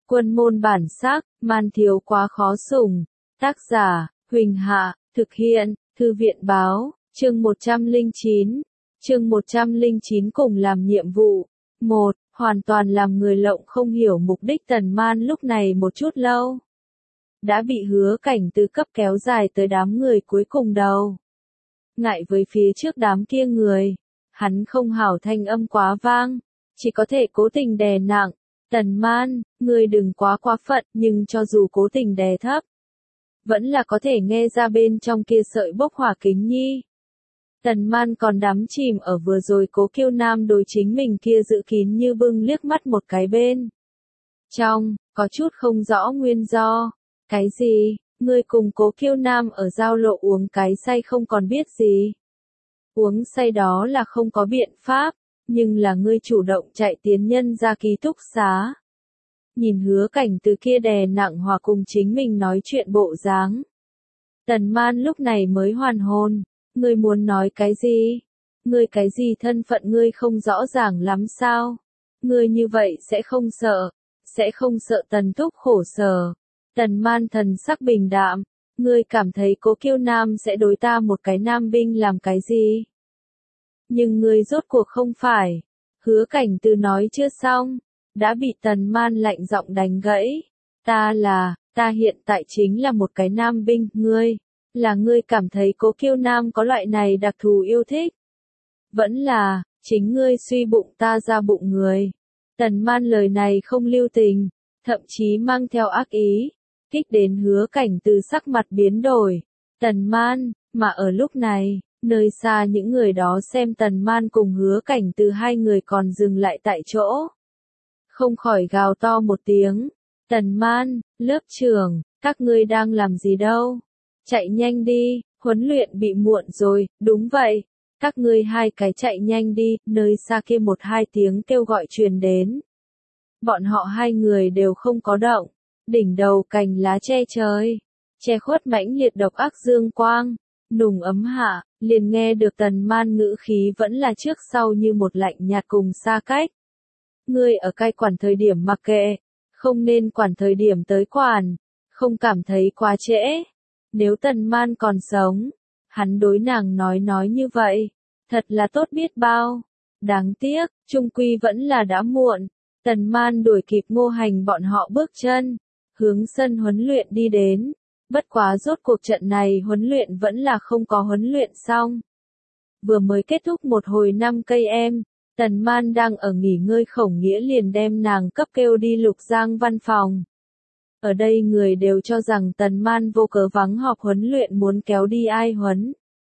Quân môn bản sắc, man thiếu quá khó sủng. Tác giả, Huỳnh Hạ, thực hiện, Thư viện báo, chương 109. Chương 109 cùng làm nhiệm vụ. 1. Hoàn toàn làm người lộng không hiểu mục đích Tần Man lúc này một chút lâu. Đã bị Hứa Cảnh từ cấp kéo dài tới đám người cuối cùng đầu. Ngại với phía trước đám kia người, hắn không hảo thanh âm quá vang, chỉ có thể cố tình đè nặng. Tần Man, ngươi đừng quá phận, nhưng cho dù cố tình đè thấp, vẫn là có thể nghe ra bên trong kia sợi bốc hỏa kính nhi. Tần Man còn đắm chìm ở vừa rồi Cố Kiêu Nam đối chính mình kia dự kín như bưng liếc mắt một cái bên trong, có chút không rõ nguyên do. Cái gì, ngươi cùng Cố Kiêu Nam ở giao lộ uống cái say không còn biết gì. Uống say đó là không có biện pháp, nhưng là ngươi chủ động chạy tiến nhân ra ký túc xá. Nhìn Hứa Cảnh từ kia đè nặng hòa cùng chính mình nói chuyện bộ dáng. Tần Man lúc này mới hoàn hồn, ngươi muốn nói cái gì? Ngươi cái gì thân phận ngươi không rõ ràng lắm sao? Ngươi như vậy sẽ không sợ Tần Thúc khổ sở. Tần Man thần sắc bình đạm, ngươi cảm thấy Cố Kiêu Nam sẽ đối ta một cái nam binh làm cái gì? Nhưng ngươi rốt cuộc không phải. Hứa Cảnh từ nói chưa xong, đã bị Tần Man lạnh giọng đánh gãy. Ta hiện tại chính là một cái nam binh, ngươi cảm thấy Cố Kiêu Nam có loại này đặc thù yêu thích. Vẫn là, chính ngươi suy bụng ta ra bụng người. Tần Man lời này không lưu tình, thậm chí mang theo ác ý, kích đến Hứa Cảnh từ sắc mặt biến đổi. Tần Man, mà ở lúc này, nơi xa những người đó xem Tần Man cùng Hứa Cảnh từ hai người còn dừng lại tại chỗ. Không khỏi gào to một tiếng. Tần Man, lớp trưởng, các ngươi đang làm gì đâu? Chạy nhanh đi, huấn luyện bị muộn rồi, đúng vậy. Các ngươi hai cái chạy nhanh đi, nơi xa kia một hai tiếng kêu gọi truyền đến. Bọn họ hai người đều không có động, đỉnh đầu cành lá che trời, che khuất mãnh liệt độc ác dương quang, nùng ấm hạ, liền nghe được Tần Man ngữ khí vẫn là trước sau như một lạnh nhạt cùng xa cách. Ngươi ở cai quản thời điểm mặc kệ, không nên quản thời điểm tới quản, không cảm thấy quá trễ. Nếu Tần Man còn sống, hắn đối nàng nói như vậy, thật là tốt biết bao. Đáng tiếc, chung quy vẫn là đã muộn. Tần Man đuổi kịp Ngô Hành bọn họ bước chân, hướng sân huấn luyện đi đến. Bất quá rốt cuộc trận này huấn luyện vẫn là không có huấn luyện xong. Vừa mới kết thúc một hồi 5 cây em, Tần Man đang ở nghỉ ngơi Khổng Nghĩa liền đem nàng cấp kêu đi Lục Giang văn phòng. Ở đây người đều cho rằng Tần Man vô cớ vắng họp huấn luyện muốn kéo đi ai huấn.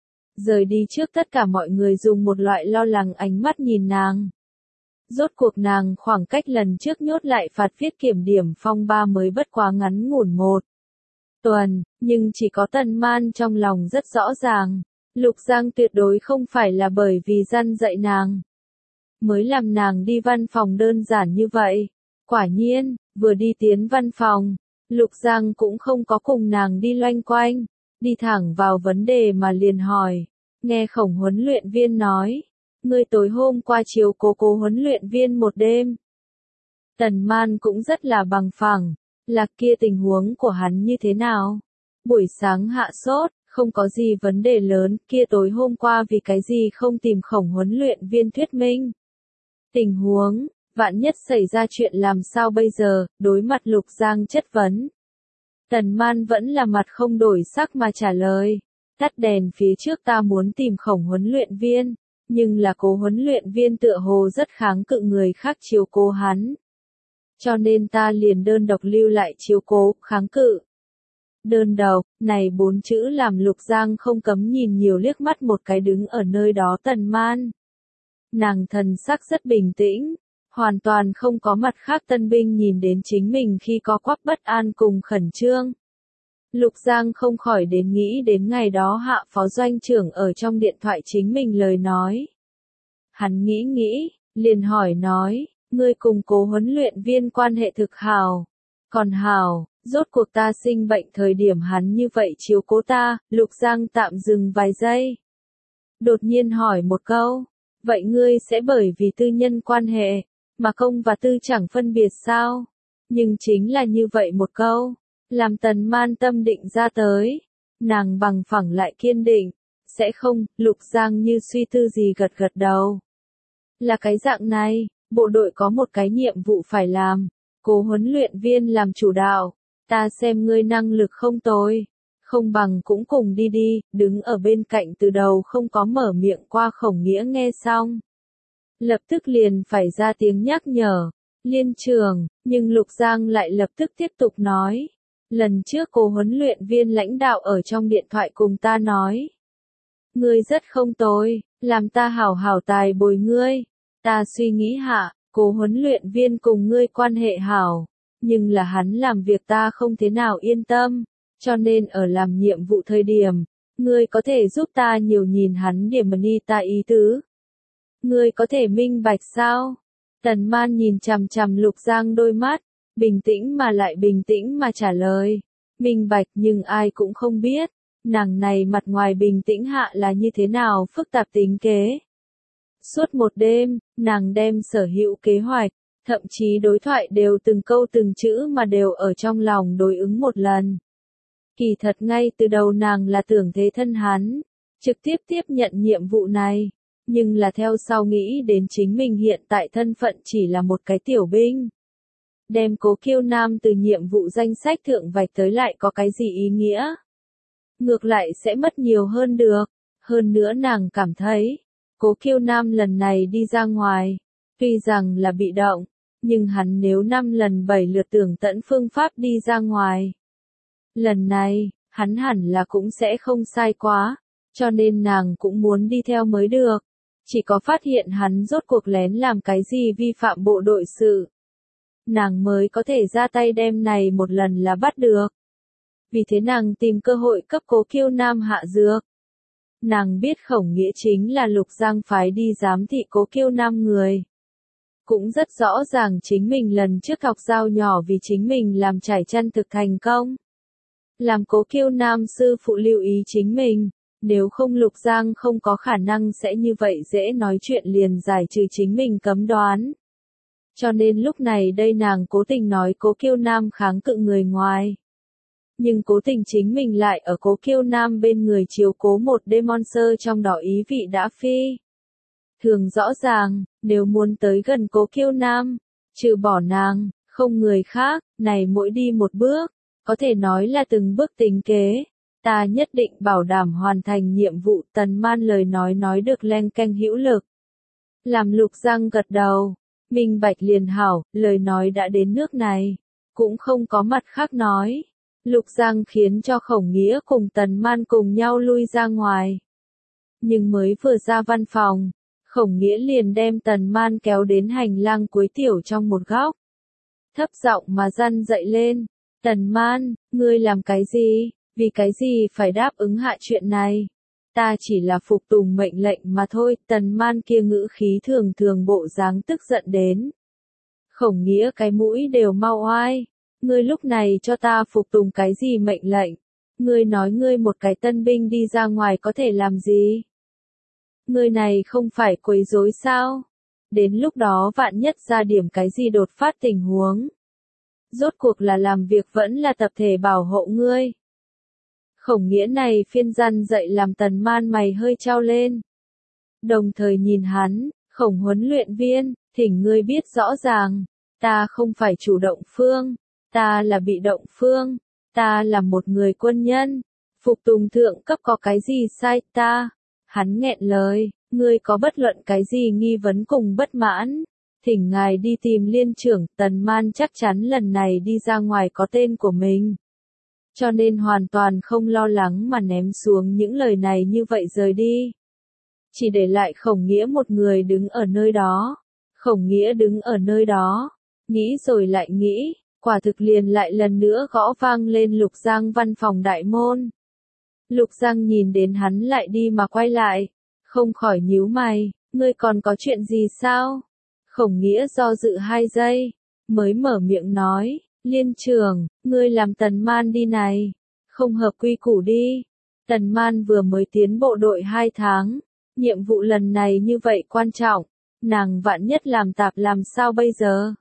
Rời đi trước tất cả mọi người dùng một loại lo lắng ánh mắt nhìn nàng. Rốt cuộc nàng khoảng cách lần trước nhốt lại phạt viết kiểm điểm phong ba mới bất quá ngắn ngủn một tuần, nhưng chỉ có Tần Man trong lòng rất rõ ràng. Lục Giang tuyệt đối không phải là bởi vì răn dạy nàng mới làm nàng đi văn phòng đơn giản như vậy. Quả nhiên, vừa đi tiến văn phòng, Lục Giang cũng không có cùng nàng đi loanh quanh, đi thẳng vào vấn đề mà liền hỏi. Nghe Khổng huấn luyện viên nói, ngươi tối hôm qua chiều cố huấn luyện viên một đêm. Tần Man cũng rất là bằng phẳng, là kia tình huống của hắn như thế nào? Buổi sáng hạ sốt, không có gì vấn đề lớn, kia tối hôm qua vì cái gì không tìm Khổng huấn luyện viên thuyết minh? Tình huống, vạn nhất xảy ra chuyện làm sao bây giờ, đối mặt Lục Giang chất vấn. Tần Man vẫn là mặt không đổi sắc mà trả lời. Tắt đèn phía trước ta muốn tìm Khổng huấn luyện viên, nhưng là Cố huấn luyện viên tựa hồ rất kháng cự người khác chiếu cố hắn. Cho nên ta liền đơn độc lưu lại chiếu cố, kháng cự. Đơn độc, này 4 chữ làm Lục Giang không cấm nhìn nhiều liếc mắt một cái đứng ở nơi đó Tần Man. Nàng thần sắc rất bình tĩnh, hoàn toàn không có mặt khác tân binh nhìn đến chính mình khi có quắp bất an cùng khẩn trương. Lục Giang không khỏi đến nghĩ đến ngày đó Hạ phó doanh trưởng ở trong điện thoại chính mình lời nói. Hắn nghĩ, liền hỏi nói, ngươi cùng Cố huấn luyện viên quan hệ thực hảo. Còn hảo, rốt cuộc ta sinh bệnh thời điểm hắn như vậy chiếu cố ta. Lục Giang tạm dừng vài giây. Đột nhiên hỏi một câu, vậy ngươi sẽ bởi vì tư nhân quan hệ, mà công và tư chẳng phân biệt sao? Nhưng chính là như vậy một câu, làm Tần Man tâm định ra tới. Nàng bằng phẳng lại kiên định, sẽ không, Lục Giang như suy tư gì gật gật đầu. Là cái dạng này, bộ đội có một cái nhiệm vụ phải làm, Cố huấn luyện viên làm chủ đạo, ta xem ngươi năng lực không tồi, không bằng cũng cùng đi đi, đứng ở bên cạnh từ đầu không có mở miệng qua Khổng Nghĩa nghe xong. Lập tức liền phải ra tiếng nhắc nhở, Liên trường, nhưng Lục Giang lại lập tức tiếp tục nói. Lần trước Cố huấn luyện viên lãnh đạo ở trong điện thoại cùng ta nói. Ngươi rất không tồi, làm ta hảo hảo tài bồi ngươi. Ta suy nghĩ hạ, Cố huấn luyện viên cùng ngươi quan hệ hảo, nhưng là hắn làm việc ta không thế nào yên tâm, cho nên ở làm nhiệm vụ thời điểm, ngươi có thể giúp ta nhiều nhìn hắn điểm ni ta ý tứ. Ngươi có thể minh bạch sao? Tần Man nhìn chằm chằm Lục Giang đôi mắt, bình tĩnh mà lại bình tĩnh mà trả lời. Minh bạch nhưng ai cũng không biết, nàng này mặt ngoài bình tĩnh hạ là như thế nào phức tạp tính kế. Suốt một đêm, nàng đem sở hữu kế hoạch, thậm chí đối thoại đều từng câu từng chữ mà đều ở trong lòng đối ứng một lần. Kỳ thật ngay từ đầu nàng là tưởng thế thân hắn, trực tiếp tiếp nhận nhiệm vụ này, nhưng là theo sau nghĩ đến chính mình hiện tại thân phận chỉ là một cái tiểu binh. Đem Cố Kiêu Nam từ nhiệm vụ danh sách thượng vạch tới lại có cái gì ý nghĩa? Ngược lại sẽ mất nhiều hơn được, hơn nữa nàng cảm thấy, Cố Kiêu Nam lần này đi ra ngoài, tuy rằng là bị động, nhưng hắn nếu 5 lần 7 lượt tưởng tận phương pháp đi ra ngoài. Lần này, hắn hẳn là cũng sẽ không sai quá, cho nên nàng cũng muốn đi theo mới được. Chỉ có phát hiện hắn rốt cuộc lén làm cái gì vi phạm bộ đội sự. Nàng mới có thể ra tay đem này một lần là bắt được. Vì thế nàng tìm cơ hội cấp Cố Kiêu Nam hạ dược. Nàng biết Khổng Nghĩa chính là Lục Giang phái đi giám thị Cố Kiêu Nam người. Cũng rất rõ ràng chính mình lần trước học dao nhỏ vì chính mình làm trải chân thực thành công. Làm Cố Kiêu Nam sư phụ lưu ý chính mình, nếu không Lục Giang không có khả năng sẽ như vậy dễ nói chuyện liền giải trừ chính mình cấm đoán. Cho nên lúc này đây nàng cố tình nói Cố Kiêu Nam kháng cự người ngoài. Nhưng cố tình chính mình lại ở Cố Kiêu Nam bên người chiếu cố một demon sơ trong đó ý vị đã phi. Thường rõ ràng, nếu muốn tới gần Cố Kiêu Nam, trừ bỏ nàng, không người khác, này mỗi đi một bước, có thể nói là từng bước tính kế. Ta nhất định bảo đảm hoàn thành nhiệm vụ. Tần Man lời nói được len keng hữu lực. Làm Lục Giang gật đầu, minh bạch liền hảo, lời nói đã đến nước này, cũng không có mặt khác nói. Lục Giang khiến cho Khổng Nghĩa cùng Tần Man cùng nhau lui ra ngoài. Nhưng mới vừa ra văn phòng, Khổng Nghĩa liền đem Tần Man kéo đến hành lang cuối tiểu trong một góc. Thấp giọng mà răn dậy lên, Tần Man, ngươi làm cái gì? Vì cái gì phải đáp ứng hạ chuyện này? Ta chỉ là phục tùng mệnh lệnh mà thôi. Tần Man kia ngữ khí thường thường bộ dáng tức giận đến. Khổng Nghĩa cái mũi đều mau oai. Ngươi lúc này cho ta phục tùng cái gì mệnh lệnh? Ngươi nói ngươi một cái tân binh đi ra ngoài có thể làm gì? Ngươi này không phải quấy rối sao? Đến lúc đó vạn nhất ra điểm cái gì đột phát tình huống. Rốt cuộc là làm việc vẫn là tập thể bảo hộ ngươi. Khổng Nghĩa này phiên răn dậy làm Tần Man mày hơi trao lên. Đồng thời nhìn hắn, Khổng huấn luyện viên, thỉnh ngươi biết rõ ràng, ta không phải chủ động phương, ta là bị động phương, ta là một người quân nhân, phục tùng thượng cấp có cái gì sai ta. Hắn nghẹn lời, ngươi có bất luận cái gì nghi vấn cùng bất mãn, thỉnh ngài đi tìm liên trưởng. Tần Man chắc chắn lần này đi ra ngoài có tên của mình. Cho nên hoàn toàn không lo lắng mà ném xuống những lời này như vậy rời đi. Chỉ để lại Khổng Nghĩa một người đứng ở nơi đó. Khổng Nghĩa đứng ở nơi đó, nghĩ rồi lại nghĩ, quả thực liền lại lần nữa gõ vang lên Lục Giang văn phòng đại môn. Lục Giang nhìn đến hắn lại đi mà quay lại, không khỏi nhíu mày, ngươi còn có chuyện gì sao? Khổng Nghĩa do dự 2 giây, mới mở miệng nói. Liên trưởng, ngươi làm Tần Man đi này, không hợp quy củ đi. Tần Man vừa mới tiến bộ đội 2 tháng, nhiệm vụ lần này như vậy quan trọng, nàng vạn nhất làm tạp làm sao bây giờ?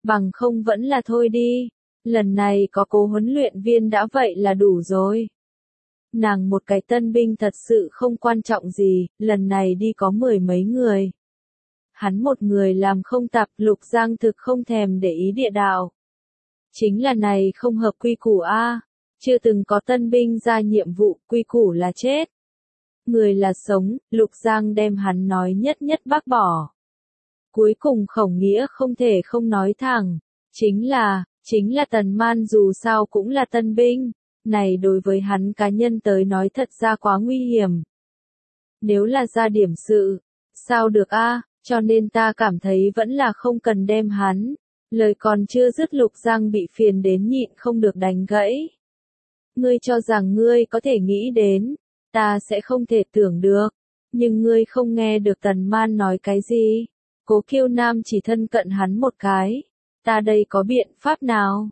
bằng không vẫn là thôi đi. Lần này có Cố huấn luyện viên đã vậy là đủ rồi. Nàng một cái tân binh thật sự không quan trọng gì, lần này đi có 10 mấy người. Hắn một người làm không tạp, Lục Giang thực không thèm để ý địa đạo. Chính là này không hợp quy củ a, chưa từng có tân binh ra nhiệm vụ, quy củ là chết. Người là sống, Lục Giang đem hắn nói nhất nhất bác bỏ. Cuối cùng Khổng Nghĩa không thể không nói thẳng, chính là Tần Man dù sao cũng là tân binh, này đối với hắn cá nhân tới nói thật ra quá nguy hiểm. Nếu là ra điểm sự, sao được a, cho nên ta cảm thấy vẫn là không cần đem hắn. Lời còn chưa dứt Lục Giang bị phiền đến nhịn không được đánh gãy. Ngươi cho rằng ngươi có thể nghĩ đến, ta sẽ không thể tưởng được, nhưng ngươi không nghe được Tần Man nói cái gì. Cố Kiêu Nam chỉ thân cận hắn một cái, ta đây có biện pháp nào?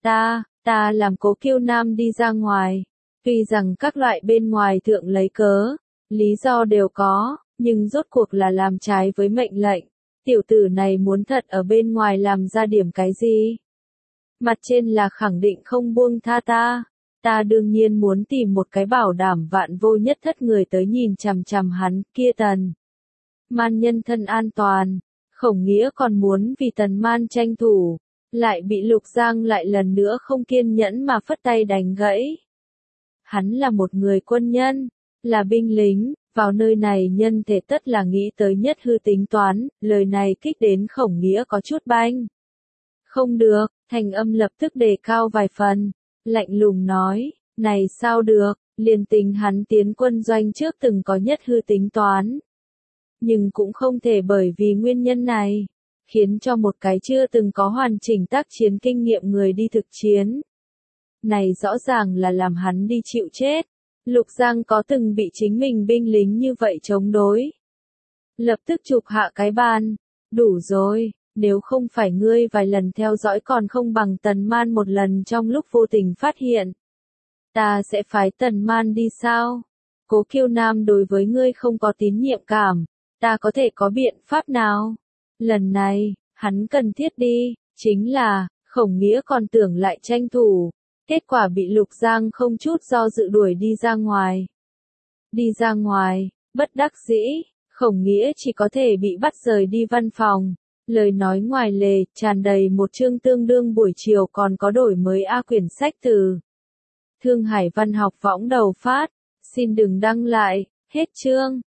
Ta làm Cố Kiêu Nam đi ra ngoài, tuy rằng các loại bên ngoài thượng lấy cớ, lý do đều có, nhưng rốt cuộc là làm trái với mệnh lệnh. Tiểu tử này muốn thật ở bên ngoài làm ra điểm cái gì? Mặt trên là khẳng định không buông tha ta đương nhiên muốn tìm một cái bảo đảm vạn vô nhất thất người tới nhìn chằm chằm hắn, kia Tần Man nhân thân an toàn. Khổng Nghĩa còn muốn vì Tần Man tranh thủ, lại bị Lục Giang lại lần nữa không kiên nhẫn mà phất tay đánh gãy. Hắn là một người quân nhân, là binh lính, vào nơi này nhân thể tất là nghĩ tới nhất hư tính toán, lời này kích đến Khổng Nghĩa có chút banh. Không được, thành âm lập tức đề cao vài phần, lạnh lùng nói, này sao được, liền tính hắn tiến quân doanh trước từng có nhất hư tính toán. Nhưng cũng không thể bởi vì nguyên nhân này, khiến cho một cái chưa từng có hoàn chỉnh tác chiến kinh nghiệm người đi thực chiến. Này rõ ràng là làm hắn đi chịu chết. Lục Giang có từng bị chính mình binh lính như vậy chống đối. Lập tức chụp hạ cái bàn. Đủ rồi, nếu không phải ngươi vài lần theo dõi còn không bằng Tần Man một lần trong lúc vô tình phát hiện. Ta sẽ phái Tần Man đi sao? Cố Kiêu Nam đối với ngươi không có tín nhiệm cảm. Ta có thể có biện pháp nào? Lần này, hắn cần thiết đi, chính là, Khổng Nghĩa còn tưởng lại tranh thủ. Kết quả bị Lục Giang không chút do dự đuổi đi ra ngoài. Đi ra ngoài, bất đắc dĩ, Khổng Nghĩa chỉ có thể bị bắt rời đi văn phòng. Lời nói ngoài lề, tràn đầy một chương tương đương buổi chiều còn có đổi mới quyển sách từ Thương Hải Văn học võng đầu phát. Xin đừng đăng lại, hết chương.